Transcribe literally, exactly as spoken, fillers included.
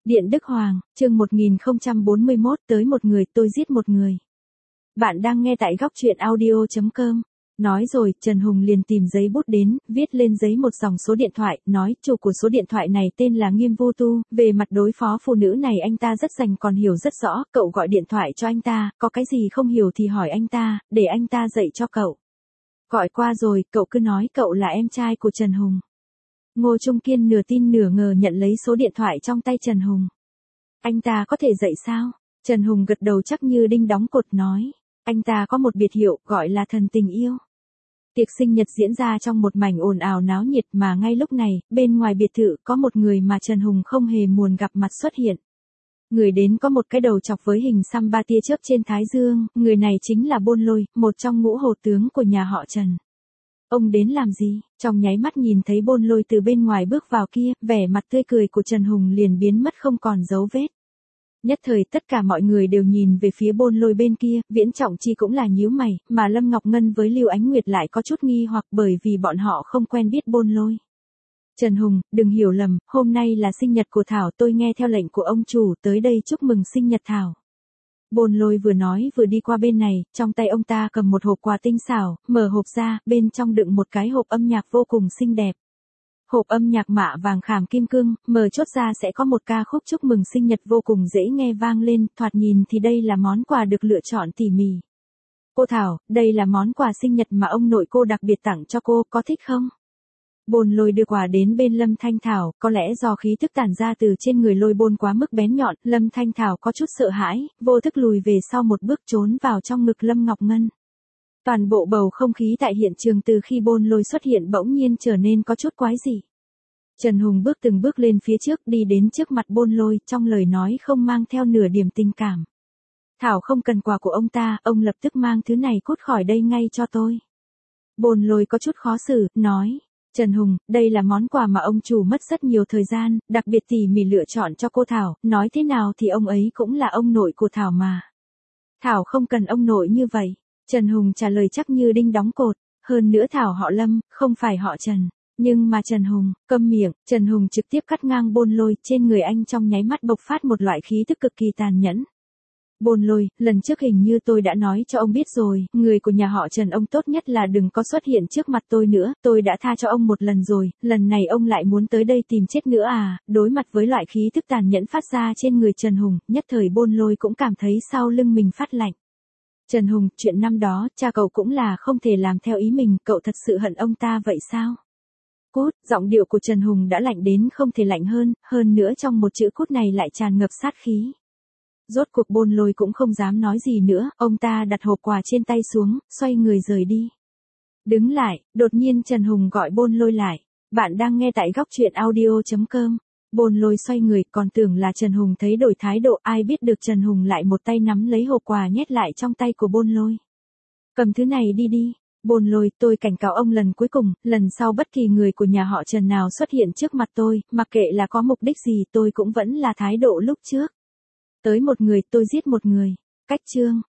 Điện Đức Hoàng, chương một nghìn không trăm bốn mươi mốt, tới một người tôi giết một người. Bạn đang nghe tại góc truyện audio chấm com. Nói rồi, Trần Hùng liền tìm giấy bút đến, viết lên giấy một dòng số điện thoại, nói, chủ của số điện thoại này tên là Nghiêm Vô Tu, về mặt đối phó phụ nữ này anh ta rất rành còn hiểu rất rõ, cậu gọi điện thoại cho anh ta, có cái gì không hiểu thì hỏi anh ta, để anh ta dạy cho cậu. Gọi qua rồi, cậu cứ nói cậu là em trai của Trần Hùng. Ngô Trung Kiên nửa tin nửa ngờ nhận lấy số điện thoại trong tay Trần Hùng. Anh ta có thể dạy sao? Trần Hùng gật đầu chắc như đinh đóng cột nói. Anh ta có một biệt hiệu gọi là thần tình yêu. Tiệc sinh nhật diễn ra trong một mảnh ồn ào náo nhiệt mà ngay lúc này, bên ngoài biệt thự có một người mà Trần Hùng không hề muốn gặp mặt xuất hiện. Người đến có một cái đầu chọc với hình xăm ba tia chớp trên thái dương, người này chính là Bôn Lôi, một trong ngũ hổ tướng của nhà họ Trần. Ông đến làm gì? Trong nháy mắt nhìn thấy Bôn Lôi từ bên ngoài bước vào kia, vẻ mặt tươi cười của Trần Hùng liền biến mất không còn dấu vết. Nhất thời tất cả mọi người đều nhìn về phía Bôn Lôi bên kia, Viễn Trọng Chi cũng là nhíu mày, mà Lâm Ngọc Ngân với Lưu Ánh Nguyệt lại có chút nghi hoặc bởi vì bọn họ không quen biết Bôn Lôi. Trần Hùng, đừng hiểu lầm, hôm nay là sinh nhật của Thảo, tôi nghe theo lệnh của ông chủ tới đây chúc mừng sinh nhật Thảo. Bôn Lôi vừa nói vừa đi qua bên này, trong tay ông ta cầm một hộp quà tinh xảo, mở hộp ra, bên trong đựng một cái hộp âm nhạc vô cùng xinh đẹp. Hộp âm nhạc mạ vàng khảm kim cương, mở chốt ra sẽ có một ca khúc chúc mừng sinh nhật vô cùng dễ nghe vang lên, thoạt nhìn thì đây là món quà được lựa chọn tỉ mỉ. Cô Thảo, đây là món quà sinh nhật mà ông nội cô đặc biệt tặng cho cô, có thích không? Bôn Lôi đưa quà đến bên Lâm Thanh Thảo, có lẽ do khí thức tản ra từ trên người Lôi Bôn quá mức bén nhọn, Lâm Thanh Thảo có chút sợ hãi, vô thức lùi về sau một bước trốn vào trong ngực Lâm Ngọc Ngân. Toàn bộ bầu không khí tại hiện trường từ khi Bôn Lôi xuất hiện bỗng nhiên trở nên có chút quái dị. Trần Hùng bước từng bước lên phía trước đi đến trước mặt Bôn Lôi, trong lời nói không mang theo nửa điểm tình cảm. Thảo không cần quà của ông ta, ông lập tức mang thứ này cút khỏi đây ngay cho tôi. Bôn Lôi có chút khó xử, nói. Trần Hùng, đây là món quà mà ông chủ mất rất nhiều thời gian, đặc biệt tỉ mỉ lựa chọn cho cô Thảo, nói thế nào thì ông ấy cũng là ông nội của Thảo mà. Thảo không cần ông nội như vậy. Trần Hùng trả lời chắc như đinh đóng cột, hơn nữa Thảo họ Lâm, không phải họ Trần. Nhưng mà Trần Hùng, câm miệng, Trần Hùng trực tiếp cắt ngang Bôn Lôi, trên người anh trong nháy mắt bộc phát một loại khí tức cực kỳ tàn nhẫn. Bôn Lôi, lần trước hình như tôi đã nói cho ông biết rồi, người của nhà họ Trần ông tốt nhất là đừng có xuất hiện trước mặt tôi nữa, tôi đã tha cho ông một lần rồi, lần này ông lại muốn tới đây tìm chết nữa à, đối mặt với loại khí tức tàn nhẫn phát ra trên người Trần Hùng, nhất thời Bôn Lôi cũng cảm thấy sau lưng mình phát lạnh. Trần Hùng, chuyện năm đó, cha cậu cũng là không thể làm theo ý mình, cậu thật sự hận ông ta vậy sao? Cút, giọng điệu của Trần Hùng đã lạnh đến không thể lạnh hơn, hơn nữa trong một chữ cút này lại tràn ngập sát khí. Rốt cuộc Bôn Lôi cũng không dám nói gì nữa, ông ta đặt hộp quà trên tay xuống, xoay người rời đi. Đứng lại, đột nhiên Trần Hùng gọi Bôn Lôi lại. Bạn đang nghe tại góc truyện audio chấm com. Bôn Lôi xoay người, còn tưởng là Trần Hùng thấy đổi thái độ, ai biết được Trần Hùng lại một tay nắm lấy hộp quà nhét lại trong tay của Bôn Lôi. Cầm thứ này đi đi. Bôn Lôi, tôi cảnh cáo ông lần cuối cùng, lần sau bất kỳ người của nhà họ Trần nào xuất hiện trước mặt tôi, mặc kệ là có mục đích gì tôi cũng vẫn là thái độ lúc trước. Tới một người tôi giết một người. Cách chương.